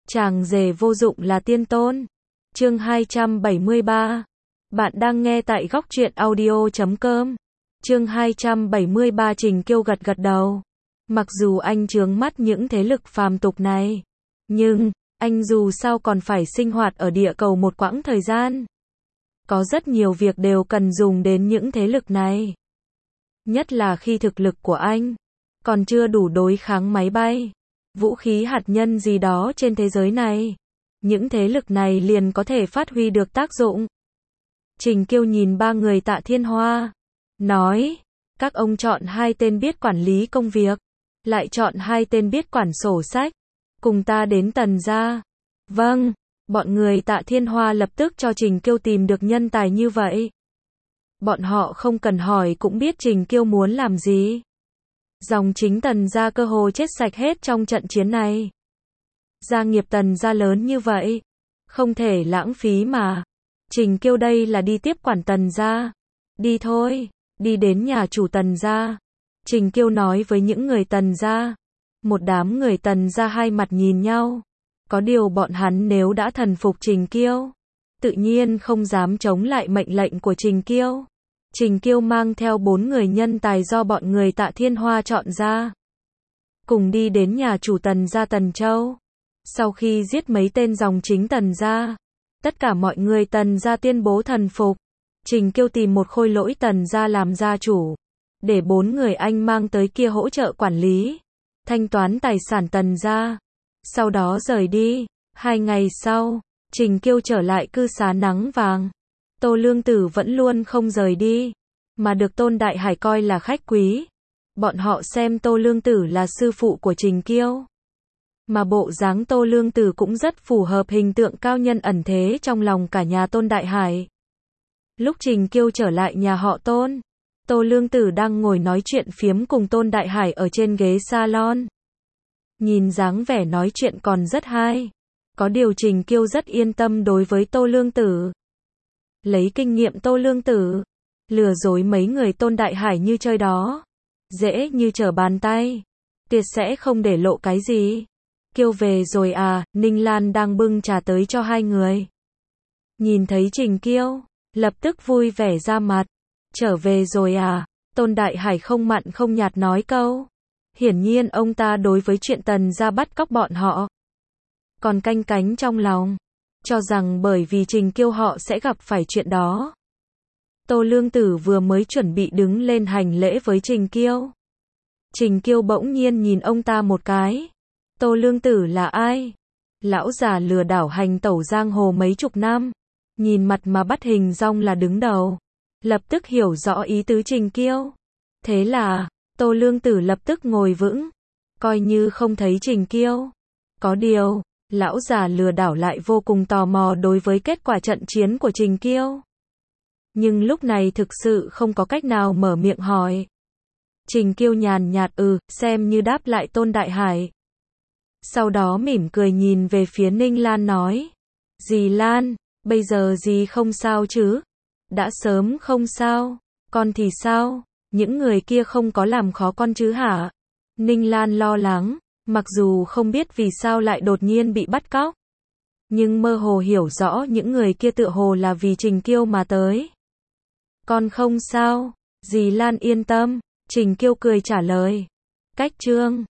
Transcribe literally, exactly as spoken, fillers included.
Chàng rể vô dụng là tiên tôn. Chương hai trăm bảy mươi ba. Bạn đang nghe tại góc truyện audio chấm com. Chương hai trăm bảy mươi ba. Trình Kiêu gật gật đầu. Mặc dù anh chướng mắt những thế lực phàm tục này, nhưng anh dù sao còn phải sinh hoạt ở địa cầu một quãng thời gian. Có rất nhiều việc đều cần dùng đến những thế lực này. Nhất là khi thực lực của anh còn chưa đủ đối kháng máy bay, vũ khí hạt nhân gì đó trên thế giới này. Những thế lực này liền có thể phát huy được tác dụng. Trình Kiêu nhìn ba người Tạ Thiên Hoa, nói, các ông chọn hai tên biết quản lý công việc, lại chọn hai tên biết quản sổ sách, cùng ta đến Tần gia. Vâng, bọn người Tạ Thiên Hoa lập tức cho Trình Kiêu tìm được nhân tài như vậy. Bọn họ không cần hỏi cũng biết Trình Kiêu muốn làm gì. Dòng chính Tần gia cơ hồ chết sạch hết trong trận chiến này. Gia nghiệp Tần gia lớn như vậy, không thể lãng phí mà. Trình Kiêu đây là đi tiếp quản Tần gia. Đi thôi, đi đến nhà chủ Tần gia. Trình Kiêu nói với những người Tần gia. Một đám người Tần gia hai mặt nhìn nhau. Có điều bọn hắn nếu đã thần phục Trình Kiêu, tự nhiên không dám chống lại mệnh lệnh của Trình Kiêu. Trình Kiêu mang theo bốn người nhân tài do bọn người Tạ Thiên Hoa chọn ra, cùng đi đến nhà chủ Tần gia Tần Châu. Sau khi giết mấy tên dòng chính Tần gia, tất cả mọi người Tần gia tuyên bố thần phục. Trình Kiêu tìm một khôi lỗi Tần gia làm gia chủ, để bốn người anh mang tới kia hỗ trợ quản lý, thanh toán tài sản Tần gia. Sau đó rời đi. Hai ngày sau, Trình Kiêu trở lại cư xá nắng vàng. Tô Lương Tử vẫn luôn không rời đi, mà được Tôn Đại Hải coi là khách quý. Bọn họ xem Tô Lương Tử là sư phụ của Trình Kiêu, mà bộ dáng Tô Lương Tử cũng rất phù hợp hình tượng cao nhân ẩn thế trong lòng cả nhà Tôn Đại Hải. Lúc Trình Kiêu trở lại nhà họ Tôn, Tô Lương Tử đang ngồi nói chuyện phiếm cùng Tôn Đại Hải ở trên ghế salon. Nhìn dáng vẻ nói chuyện còn rất hay. Có điều Trình Kiêu rất yên tâm đối với Tô Lương Tử. Lấy kinh nghiệm Tô Lương Tử, lừa dối mấy người Tôn Đại Hải như chơi đó, dễ như trở bàn tay. Tuyệt sẽ không để lộ cái gì. Kiêu về rồi à? Ninh Lan đang bưng trà tới cho hai người. Nhìn thấy Trình Kiêu, lập tức vui vẻ ra mặt. Trở về rồi à? Tôn Đại Hải không mặn không nhạt nói câu. Hiển nhiên ông ta đối với chuyện Tần gia bắt cóc bọn họ còn canh cánh trong lòng, cho rằng bởi vì Trình Kiêu họ sẽ gặp phải chuyện đó. Tô Lương Tử vừa mới chuẩn bị đứng lên hành lễ với Trình Kiêu, Trình Kiêu bỗng nhiên nhìn ông ta một cái. Tô Lương Tử là ai? Lão già lừa đảo hành tẩu giang hồ mấy chục năm, nhìn mặt mà bắt hình dong là đứng đầu. Lập tức hiểu rõ ý tứ Trình Kiêu. Thế là Tô Lương Tử lập tức ngồi vững, coi như không thấy Trình Kiêu. Có điều, lão già lừa đảo lại vô cùng tò mò đối với kết quả trận chiến của Trình Kiêu. Nhưng lúc này thực sự không có cách nào mở miệng hỏi. Trình Kiêu nhàn nhạt ừ, xem như đáp lại Tôn Đại Hải. Sau đó mỉm cười nhìn về phía Ninh Lan nói. Dì Lan, bây giờ dì không sao chứ? Đã sớm không sao. Con thì sao? Những người kia không có làm khó con chứ hả? Ninh Lan lo lắng, mặc dù không biết vì sao lại đột nhiên bị bắt cóc, nhưng mơ hồ hiểu rõ những người kia tựa hồ là vì Trình Kiêu mà tới. Con không sao, dì Lan yên tâm, Trình Kiêu cười trả lời. Cách chương